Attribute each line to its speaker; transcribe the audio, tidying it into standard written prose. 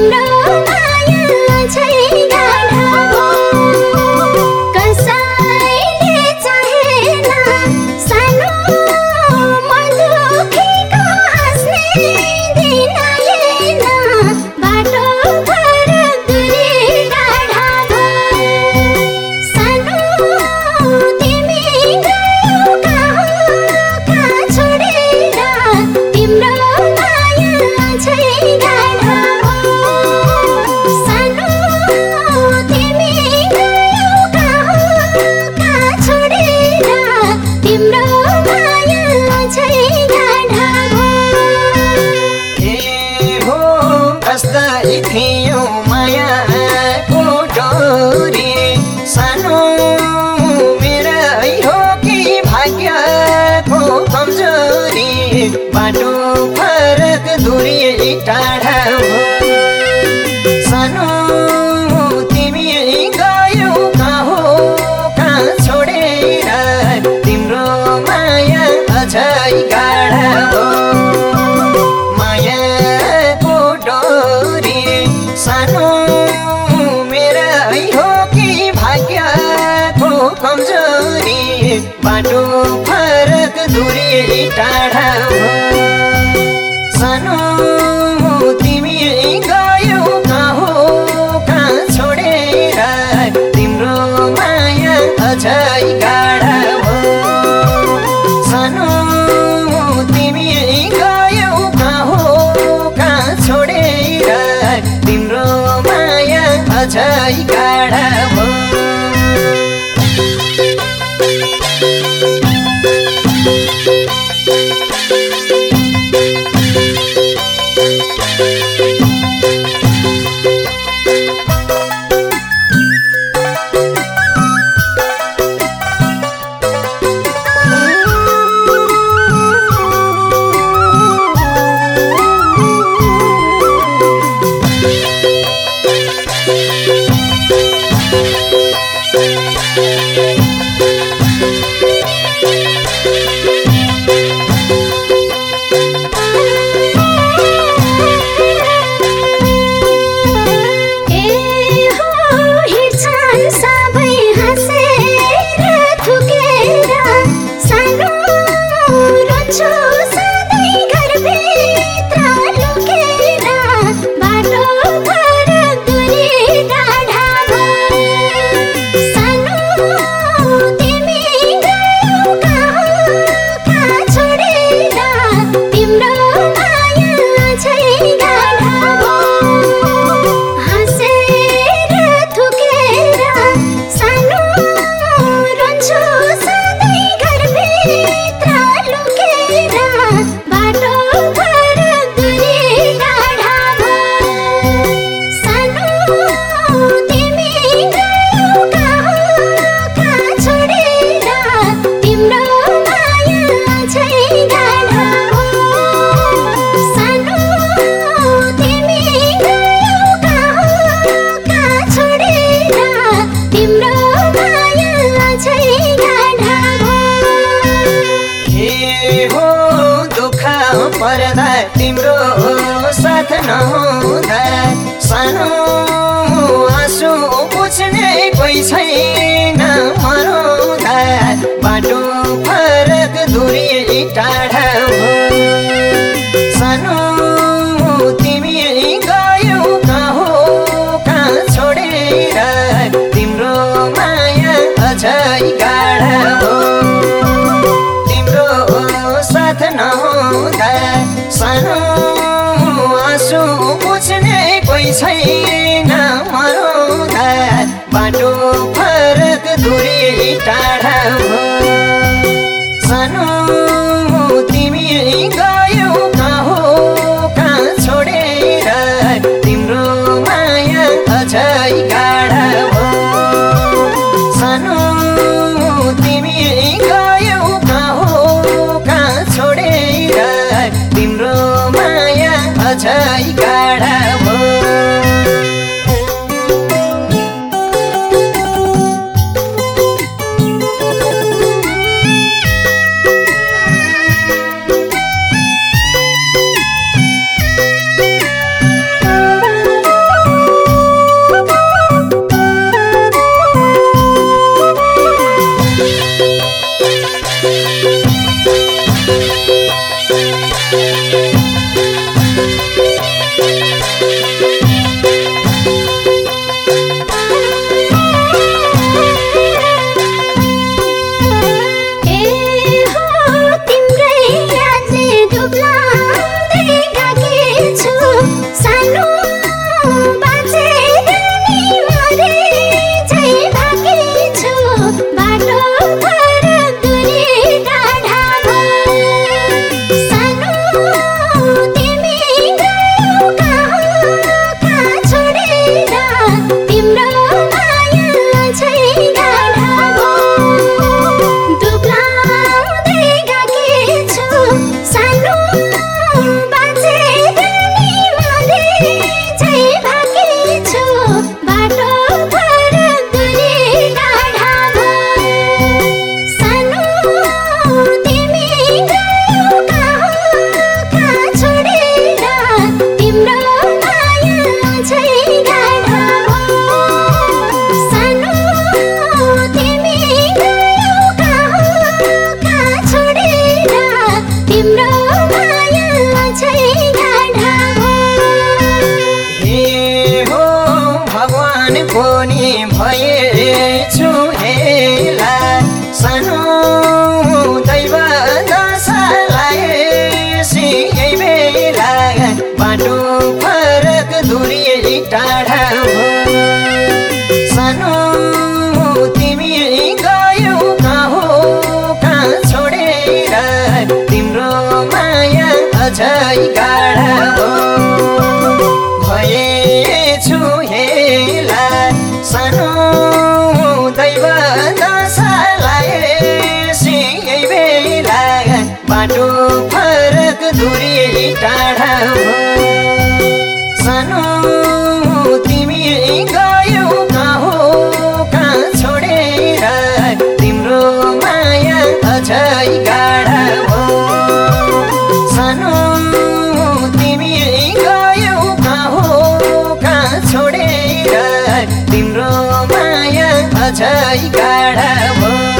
Speaker 1: बाटो फरक दूरी टाढा हो सानो तिमी गयौ कहाँ छोडेर तिम्रो माया अझै गाढा हो मायाको डोरी सानो मेरै हो कि भाग्यको कमजोरी बाटो फरक दूरी टाढा हो सानो तिमी गयौ कहाँ छोडेर तिम्रो माया अझै गाढा हो सानो तिमी गयौ कहाँ छोडेर तिम्रो माया अझै गाढा हो पर्दा तिम्रो साथ नहुँदा सानो आँसु पुछ्ने कोही छैन मरुँदा बाटो फरक दूरी टाढा हो सानो तिमी गयौ कहाँ छोडेर तिम्रो माया अझै गाढा हो तिम्रो साथ नहुँदा सानो आँसु पुछ्ने कोही छैन मरुँदा बाटो फरक दूरी टाढा हो सानो तिमी गयौ कहाँ छोडेर तिम्रो माया अझै गाढा हो सानो तिमी गयौ कहाँ छोडेर तिम्रो माया अझै गाढा हो दूरी टाढा हो सानो तिमी गयौ कहाँ छोडेर तिम्रो माया अझै गाढा हो भएछु हेला सानो दैव दशालाई यही बेला बाटो फरक दूरी टाढा हो सानो तिमी गयौ कहाँ छोडेर तिम्रो माया अझै गाढा हो सानो तिमी गयौ कहाँ छोडेर तिम्रो माया अझै गाढा हो